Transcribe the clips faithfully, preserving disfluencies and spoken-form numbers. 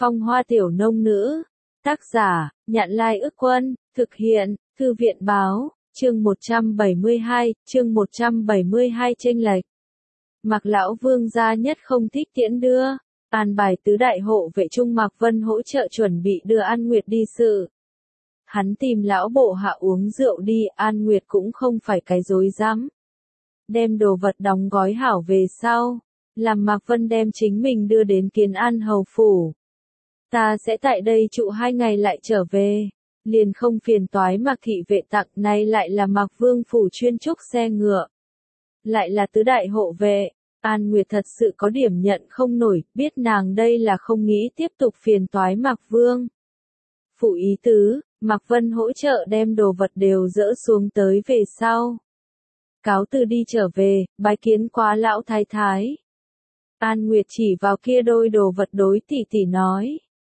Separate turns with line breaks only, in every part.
Phong Hoa Tiểu Nông Nữ. Tác giả, Nhạn Lai Ức Quân, thực hiện, Thư viện Báo, chương một trăm bảy mươi hai, chương một trăm bảy mươi hai chênh lệch. Mạc lão vương gia nhất không thích tiễn đưa, an bài tứ đại hộ vệ trung Mạc Vân hỗ trợ chuẩn bị đưa An Nguyệt đi sự. Hắn tìm lão bộ hạ uống rượu đi, An Nguyệt cũng không phải cái dối rắm. Đem đồ vật đóng gói hảo về sau, làm Mạc Vân đem chính mình đưa đến Kiến An hầu phủ. Ta sẽ tại đây trụ hai ngày lại trở về, liền không phiền toái Mạc thị vệ tặng, nay lại là Mạc Vương phủ chuyên trúc xe ngựa. Lại là tứ đại hộ vệ, An Nguyệt thật sự có điểm nhận không nổi, biết nàng đây là không nghĩ tiếp tục phiền toái Mạc Vương. Phụ ý tứ, Mạc Vân hỗ trợ đem đồ vật đều dỡ xuống tới về sau. Cáo từ đi trở về, bái kiến quá lão thái thái. An Nguyệt chỉ vào kia đôi đồ vật đối tỷ tỷ nói.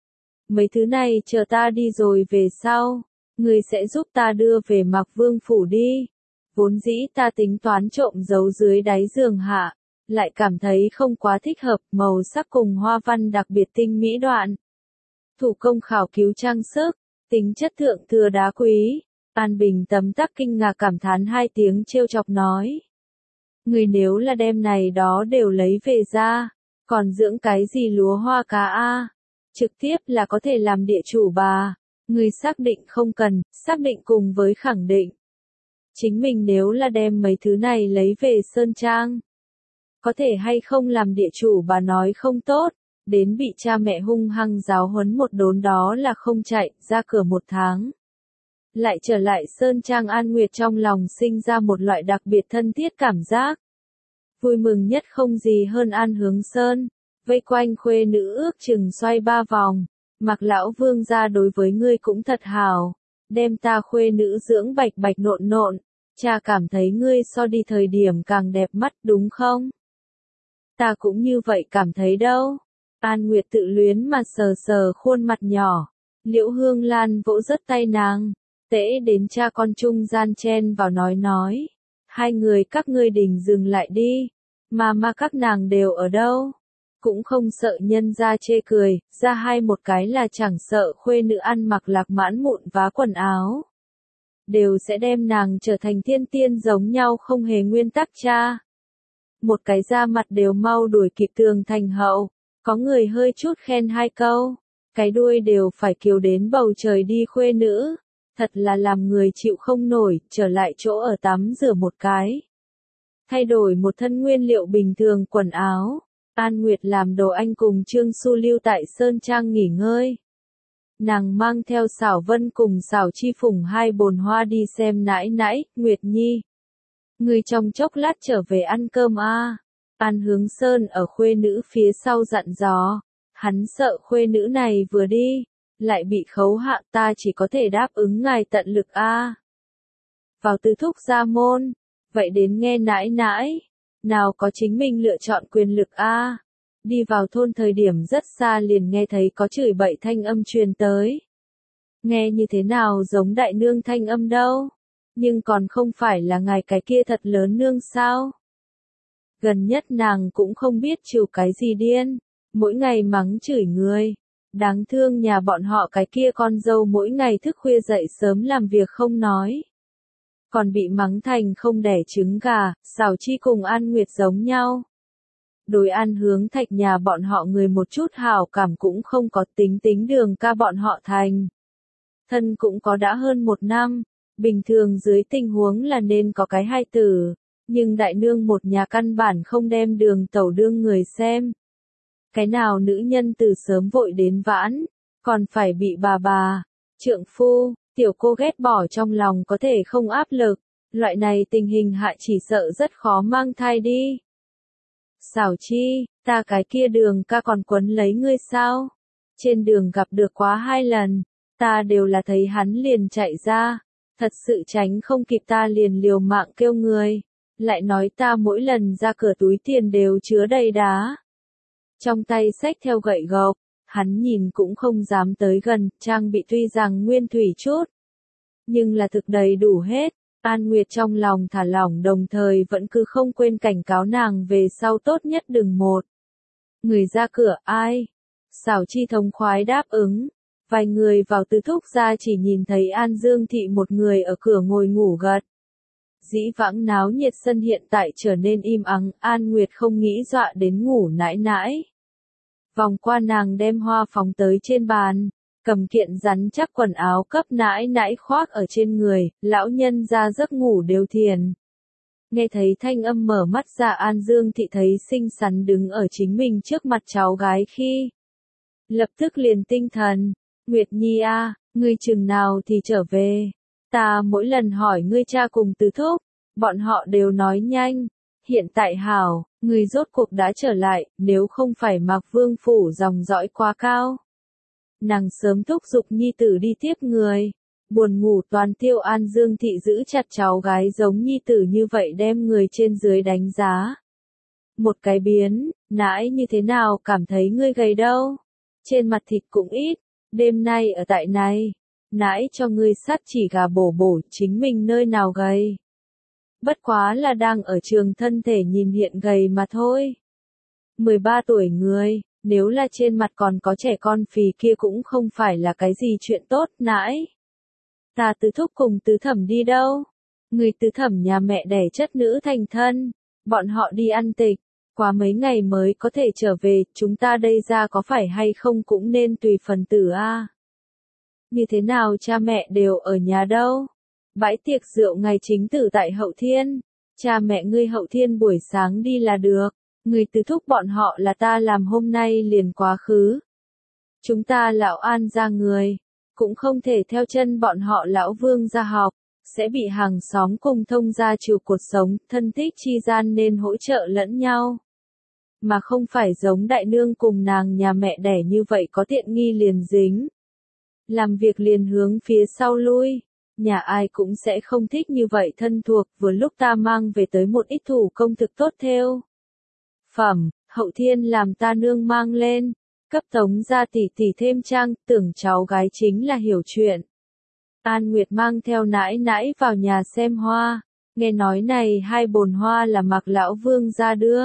Mấy thứ này chờ ta đi rồi về sau, người sẽ giúp ta đưa về Mạc Vương phủ đi. Vốn dĩ ta tính toán trộm giấu dưới đáy giường hạ, lại cảm thấy không quá thích hợp, màu sắc cùng hoa văn đặc biệt tinh mỹ đoạn. Thủ công khảo cứu trang sức, tính chất thượng thừa đá quý. An Bình tấm tắc kinh ngạc cảm thán hai tiếng trêu chọc nói. Người nếu là đem này đó đều lấy về ra, còn dưỡng cái gì lúa hoa cá a, trực tiếp là có thể làm địa chủ bà. Người xác định không cần, xác định cùng với khẳng định. Chính mình nếu là đem mấy thứ này lấy về Sơn Trang, có thể hay không làm địa chủ bà nói không tốt, đến bị cha mẹ hung hăng giáo huấn một đốn đó là không chạy, ra cửa một tháng. Lại trở lại Sơn Trang, An Nguyệt trong lòng sinh ra một loại đặc biệt thân thiết cảm giác. Vui mừng nhất không gì hơn An Hướng Sơn, vây quanh khuê nữ ước chừng xoay ba vòng. Mạc lão vương gia đối với ngươi cũng thật hảo, đem ta khuê nữ dưỡng bạch bạch nộn nộn, cha cảm thấy ngươi so đi thời điểm càng đẹp mắt đúng không? Ta cũng như vậy cảm thấy đâu. An Nguyệt tự luyến mà sờ sờ khuôn mặt nhỏ, Liễu Hương Lan vỗ rớt tay nàng, tễ đến cha con trung gian chen vào nói nói. Hai người các ngươi đình dừng lại đi, mà mà các nàng đều ở đâu? Cũng không sợ nhân ra chê cười, ra hai một cái là chẳng sợ khuê nữ ăn mặc lạc mãn mụn vá quần áo. Đều sẽ đem nàng trở thành thiên tiên giống nhau không hề nguyên tắc cha. Một cái da mặt đều mau đuổi kịp Tường Thành Hậu, có người hơi chút khen hai câu, cái đuôi đều phải kiều đến bầu trời đi khuê nữ. Thật là làm người chịu không nổi, trở lại chỗ ở tắm rửa một cái. Thay đổi một thân nguyên liệu bình thường quần áo. An Nguyệt làm đồ anh cùng Trương Xu lưu tại Sơn Trang nghỉ ngơi. Nàng mang theo Xảo Vân cùng Xảo Chi Phùng hai bồn hoa đi xem nãi nãi, Nguyệt Nhi. Người trong chốc lát trở về ăn cơm a. À. An Hướng Sơn ở khuê nữ phía sau dặn dò. Hắn sợ khuê nữ này vừa đi, lại bị khấu hạ, ta chỉ có thể đáp ứng ngài tận lực a. À. Vào tứ thúc gia môn, vậy đến nghe nãi nãi. Nào có chính mình lựa chọn quyền lực a. À. Đi vào thôn thời điểm rất xa liền nghe thấy có chửi bậy thanh âm truyền tới. Nghe như thế nào giống đại nương thanh âm đâu, nhưng còn không phải là ngài cái kia thật lớn nương sao? Gần nhất nàng cũng không biết chịu cái gì điên, mỗi ngày mắng chửi người. Đáng thương nhà bọn họ cái kia con dâu mỗi ngày thức khuya dậy sớm làm việc không nói. Còn bị mắng thành không đẻ trứng gà, Xảo Chi cùng An Nguyệt giống nhau. Đối An Hướng Thạch nhà bọn họ người một chút hảo cảm cũng không có, tính tính Đường ca bọn họ thành. Thân cũng có đã hơn một năm, bình thường dưới tình huống là nên có cái hai tử, nhưng đại nương một nhà căn bản không đem Đường tẩu đương người xem. Cái nào nữ nhân từ sớm vội đến vãn, còn phải bị bà bà, trượng phu, tiểu cô ghét bỏ trong lòng có thể không áp lực, loại này tình hình hạ chỉ sợ rất khó mang thai đi. Xảo Chi, ta cái kia Đường ca còn quấn lấy ngươi sao? Trên đường gặp được quá hai lần, ta đều là thấy hắn liền chạy ra, thật sự tránh không kịp ta liền liều mạng kêu người, lại nói ta mỗi lần ra cửa túi tiền đều chứa đầy đá. Trong tay xách theo gậy gộc, hắn nhìn cũng không dám tới gần, trang bị tuy rằng nguyên thủy chút, nhưng là thực đầy đủ hết. An Nguyệt trong lòng thả lỏng đồng thời vẫn cứ không quên cảnh cáo nàng về sau tốt nhất đừng một người ra cửa ai. Xảo Chi thống khoái đáp ứng. Vài người vào Tứ Thúc gia chỉ nhìn thấy An Dương Thị một người ở cửa ngồi ngủ gật. Dĩ vãng náo nhiệt sân hiện tại trở nên im ắng, An Nguyệt không nghĩ dọa đến ngủ nãi nãi. Vòng qua nàng đem hoa phóng tới trên bàn, cầm kiện rắn chắc quần áo cấp nãi nãi khoác ở trên người, lão nhân ra giấc ngủ đều thiền. Nghe thấy thanh âm mở mắt ra, An Dương Thị thấy xinh xắn đứng ở chính mình trước mặt cháu gái khi. Lập tức liền tinh thần, Nguyệt Nhi a, ngươi chừng nào thì trở về. Ta mỗi lần hỏi ngươi cha cùng Tứ Thúc, bọn họ đều nói nhanh. Hiện tại hảo, ngươi rốt cuộc đã trở lại, nếu không phải Mạc Vương phủ dòng dõi quá cao. Nàng sớm thúc giục nhi tử đi tiếp người. Buồn ngủ toàn tiêu, An Dương Thị giữ chặt cháu gái giống nhi tử như vậy đem người trên dưới đánh giá. Một cái biến, nãi như thế nào cảm thấy ngươi gầy đâu. Trên mặt thịt cũng ít, đêm nay ở tại này. Nãi cho ngươi sắt chỉ gà bổ bổ, chính mình nơi nào gầy. Bất quá là đang ở trường thân thể nhìn hiện gầy mà thôi. mười ba tuổi người, nếu là trên mặt còn có trẻ con phì kia cũng không phải là cái gì chuyện tốt nãi. Ta Tứ Thúc cùng Tứ Thẩm đi đâu? Người Tứ Thẩm nhà mẹ đẻ chất nữ thành thân, bọn họ đi ăn tịch, qua mấy ngày mới có thể trở về, chúng ta đây ra có phải hay không cũng nên tùy phần tử a. Như thế nào cha mẹ đều ở nhà đâu? Bãi tiệc rượu ngày chính tử tại Hậu Thiên, cha mẹ ngươi Hậu Thiên buổi sáng đi là được, người Tứ Thúc bọn họ là ta làm hôm nay liền quá khứ. Chúng ta lão An gia người, cũng không thể theo chân bọn họ lão Vương gia học, sẽ bị hàng xóm cùng thông gia trừ cuộc sống, thân thích chi gian nên hỗ trợ lẫn nhau. Mà không phải giống đại nương cùng nàng nhà mẹ đẻ như vậy có tiện nghi liền dính. Làm việc liền hướng phía sau lui, nhà ai cũng sẽ không thích như vậy thân thuộc, vừa lúc ta mang về tới một ít thủ công thực tốt theo. Phẩm, Hậu Thiên làm ta nương mang lên, cấp Tống gia tỷ tỷ thêm trang, tưởng cháu gái chính là hiểu chuyện. An Nguyệt mang theo nãi nãi vào nhà xem hoa, nghe nói này hai bồn hoa là Mạc lão Vương gia đưa.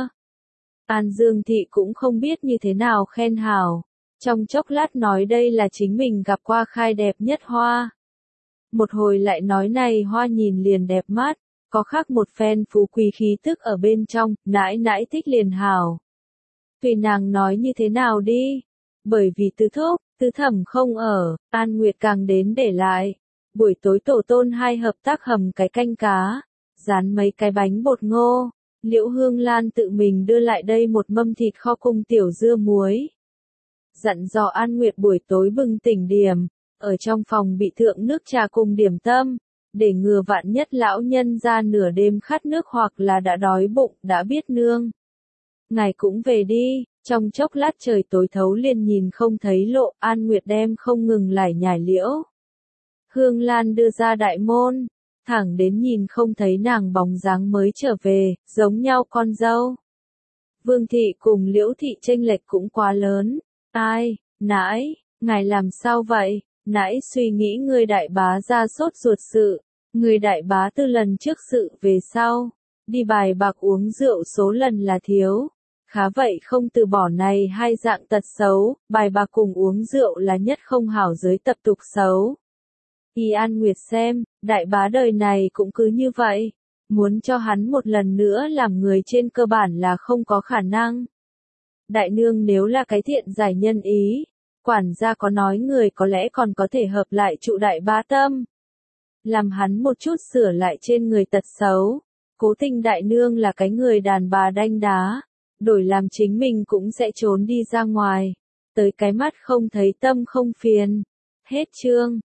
An Dương Thị cũng không biết như thế nào khen hảo, trong chốc lát nói đây là chính mình gặp qua khai đẹp nhất hoa. Một hồi lại nói này hoa nhìn liền đẹp mắt, có khác một phen phú quý khí tức ở bên trong, nãi nãi thích liền hảo. Tùy nàng nói như thế nào đi, bởi vì Tứ Thúc, Tứ Thẩm không ở, An Nguyệt càng đến để lại. Buổi tối tổ tôn hai hợp tác hầm cái canh cá, rán mấy cái bánh bột ngô, Liễu Hương Lan tự mình đưa lại đây một mâm thịt kho cùng tiểu dưa muối. Dặn dò An Nguyệt buổi tối bừng tỉnh điểm, ở trong phòng bị thượng nước trà cùng điểm tâm, để ngừa vạn nhất lão nhân ra nửa đêm khát nước hoặc là đã đói bụng, đã biết nương. Ngài cũng về đi, trong chốc lát trời tối thấu liền nhìn không thấy lộ, An Nguyệt đem không ngừng lải nhải Liễu Hương Lan đưa ra đại môn, thẳng đến nhìn không thấy nàng bóng dáng mới trở về, giống nhau con dâu. Vương Thị cùng Liễu Thị chênh lệch cũng quá lớn. Ai, nãi, ngài làm sao vậy? Nãi suy nghĩ người đại bá ra sốt ruột sự, người đại bá từ lần trước sự về sau, đi bài bạc uống rượu số lần là thiếu. Khá vậy không từ bỏ này hai dạng tật xấu, bài bạc cùng uống rượu là nhất không hảo giới tập tục xấu. Y An Nguyệt xem, đại bá đời này cũng cứ như vậy, muốn cho hắn một lần nữa làm người trên cơ bản là không có khả năng. Đại nương nếu là cái thiện giải nhân ý, quản gia có nói người có lẽ còn có thể hợp lại trụ đại bá tâm. Làm hắn một chút sửa lại trên người tật xấu, cố tình đại nương là cái người đàn bà đanh đá, đổi làm chính mình cũng sẽ trốn đi ra ngoài, tới cái mắt không thấy tâm không phiền. Hết chương.